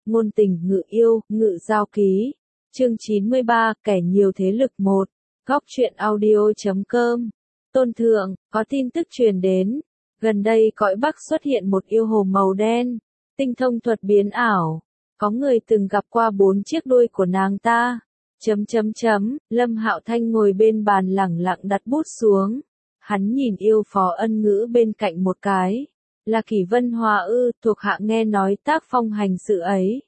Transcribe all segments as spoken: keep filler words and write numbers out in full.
Ngôn tình ngự yêu, ngự giao ký. Chương chín mươi ba, kẻ nhiều thế lực một. Góc truyện audio chấm com. Tôn thượng, có tin tức truyền đến. Gần đây cõi Bắc xuất hiện một yêu hồ màu đen. Tinh thông thuật biến ảo. Có người từng gặp qua bốn chiếc đuôi của nàng ta. Chấm chấm chấm, Lâm Hạo Thanh ngồi bên bàn lẳng lặng đặt bút xuống. Hắn nhìn yêu phó Ân Ngữ bên cạnh một cái. Là Kỷ Vân Hòa ư, thuộc hạ nghe nói tác phong hành sự ấy.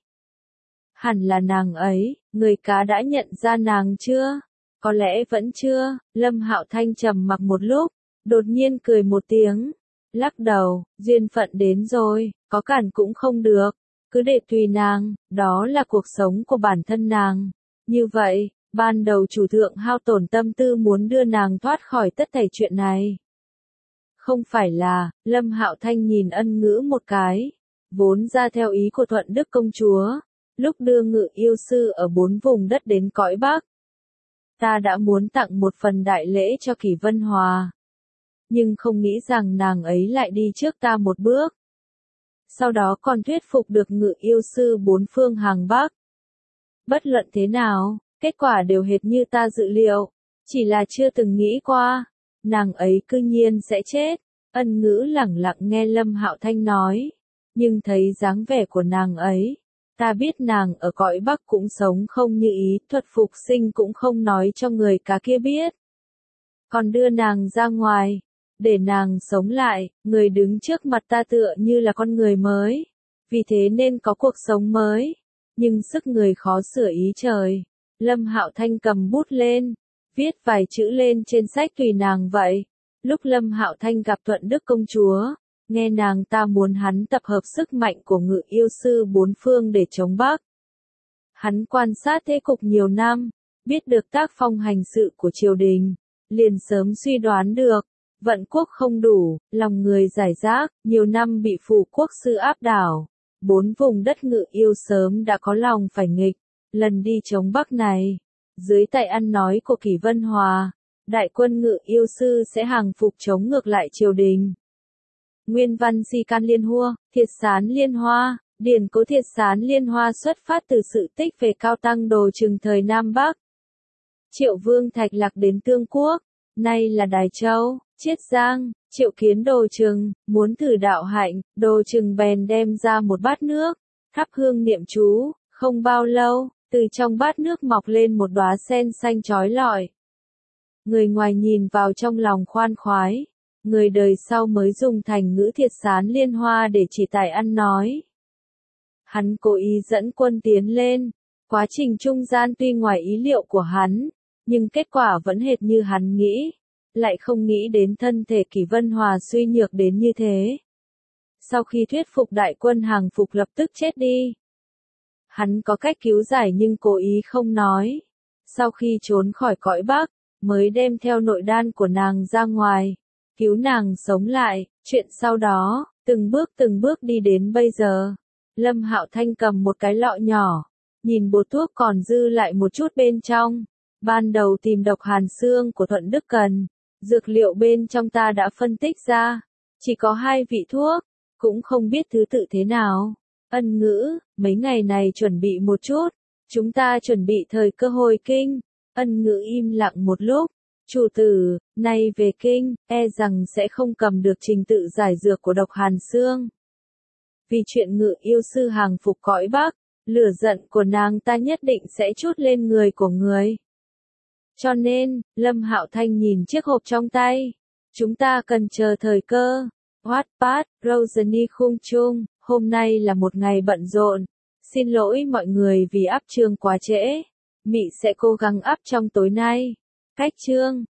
Hẳn là nàng ấy, người cá đã nhận ra nàng chưa? Có lẽ vẫn chưa. Lâm Hạo Thanh trầm mặc một lúc, đột nhiên cười một tiếng, lắc đầu, duyên phận đến rồi, có cản cũng không được, cứ để tùy nàng, đó là cuộc sống của bản thân nàng. Như vậy, ban đầu chủ thượng hao tổn tâm tư muốn đưa nàng thoát khỏi tất thảy chuyện này. Không phải là, Lâm Hạo Thanh nhìn Ân Ngữ một cái, vốn ra theo ý của Thuận Đức công chúa, lúc đưa ngự yêu sư ở bốn vùng đất đến cõi Bắc. Ta đã muốn tặng một phần đại lễ cho Kỷ Vân Hòa. Nhưng không nghĩ rằng nàng ấy lại đi trước ta một bước. Sau đó còn thuyết phục được ngự yêu sư bốn phương hàng Bắc. Bất luận thế nào, kết quả đều hệt như ta dự liệu, chỉ là chưa từng nghĩ qua, nàng ấy cư nhiên sẽ chết. Ân Ngữ lẳng lặng nghe Lâm Hạo Thanh nói, nhưng thấy dáng vẻ của nàng ấy, ta biết nàng ở cõi Bắc cũng sống không như ý, thuật phục sinh cũng không nói cho người cá kia biết. Còn đưa nàng ra ngoài, để nàng sống lại, người đứng trước mặt ta tựa như là con người mới, vì thế nên có cuộc sống mới, nhưng sức người khó sửa ý trời. Lâm Hạo Thanh cầm bút lên, viết vài chữ lên trên sách tùy nàng vậy. Lúc Lâm Hạo Thanh gặp Thuận Đức công chúa, nghe nàng ta muốn hắn tập hợp sức mạnh của ngự yêu sư bốn phương để chống Bắc. Hắn quan sát thế cục nhiều năm, biết được tác phong hành sự của triều đình, liền sớm suy đoán được, vận quốc không đủ, lòng người giải rác, nhiều năm bị phủ quốc sư áp đảo. Bốn vùng đất ngự yêu sớm đã có lòng phải nghịch, lần đi chống Bắc này, dưới tay ăn nói của Kỷ Vân Hòa, đại quân ngự yêu sư sẽ hàng phục chống ngược lại triều đình. Nguyên văn Si Can Liên Hua, Thiệt Sán Liên Hoa, điển cố Thiệt Sán Liên Hoa xuất phát từ sự tích về Cao Tăng Đồ Trừng thời Nam Bắc. Triệu Vương Thạch Lạc đến Tương Quốc, nay là Đài Châu, Chiết Giang, Triệu kiến Đồ Trừng, muốn thử đạo hạnh, Đồ Trừng bèn đem ra một bát nước, thắp hương niệm chú, không bao lâu, từ trong bát nước mọc lên một đóa sen xanh chói lọi. Người ngoài nhìn vào trong lòng khoan khoái, người đời sau mới dùng thành ngữ Thiệt Sán Liên Hoa để chỉ tài ăn nói. Hắn cố ý dẫn quân tiến lên, quá trình trung gian tuy ngoài ý liệu của hắn, nhưng kết quả vẫn hệt như hắn nghĩ, lại không nghĩ đến thân thể Kỷ Vân Hòa suy nhược đến như thế. Sau khi thuyết phục đại quân hàng phục lập tức chết đi. Hắn có cách cứu giải nhưng cố ý không nói. Sau khi trốn khỏi cõi Bắc, mới đem theo nội đan của nàng ra ngoài, cứu nàng sống lại. Chuyện sau đó, từng bước từng bước đi đến bây giờ. Lâm Hạo Thanh cầm một cái lọ nhỏ, nhìn bột thuốc còn dư lại một chút bên trong. Ban đầu tìm độc hàn xương của Thuận Đức cần, dược liệu bên trong ta đã phân tích ra, chỉ có hai vị thuốc, cũng không biết thứ tự thế nào. Ân Ngữ, mấy ngày này chuẩn bị một chút, chúng ta chuẩn bị thời cơ hồi kinh. Ân Ngữ im lặng một lúc, chủ tử, nay về kinh, e rằng sẽ không cầm được trình tự giải dược của độc hàn xương. Vì chuyện ngự yêu sư hàng phục cõi Bắc, lửa giận của nàng ta nhất định sẽ trút lên người của người. Cho nên, Lâm Hạo Thanh nhìn chiếc hộp trong tay, chúng ta cần chờ thời cơ. Wattpad, Rosany Khung Chung, hôm nay là một ngày bận rộn, xin lỗi mọi người vì áp chương quá trễ, Mị sẽ cố gắng áp trong tối nay. Cách chương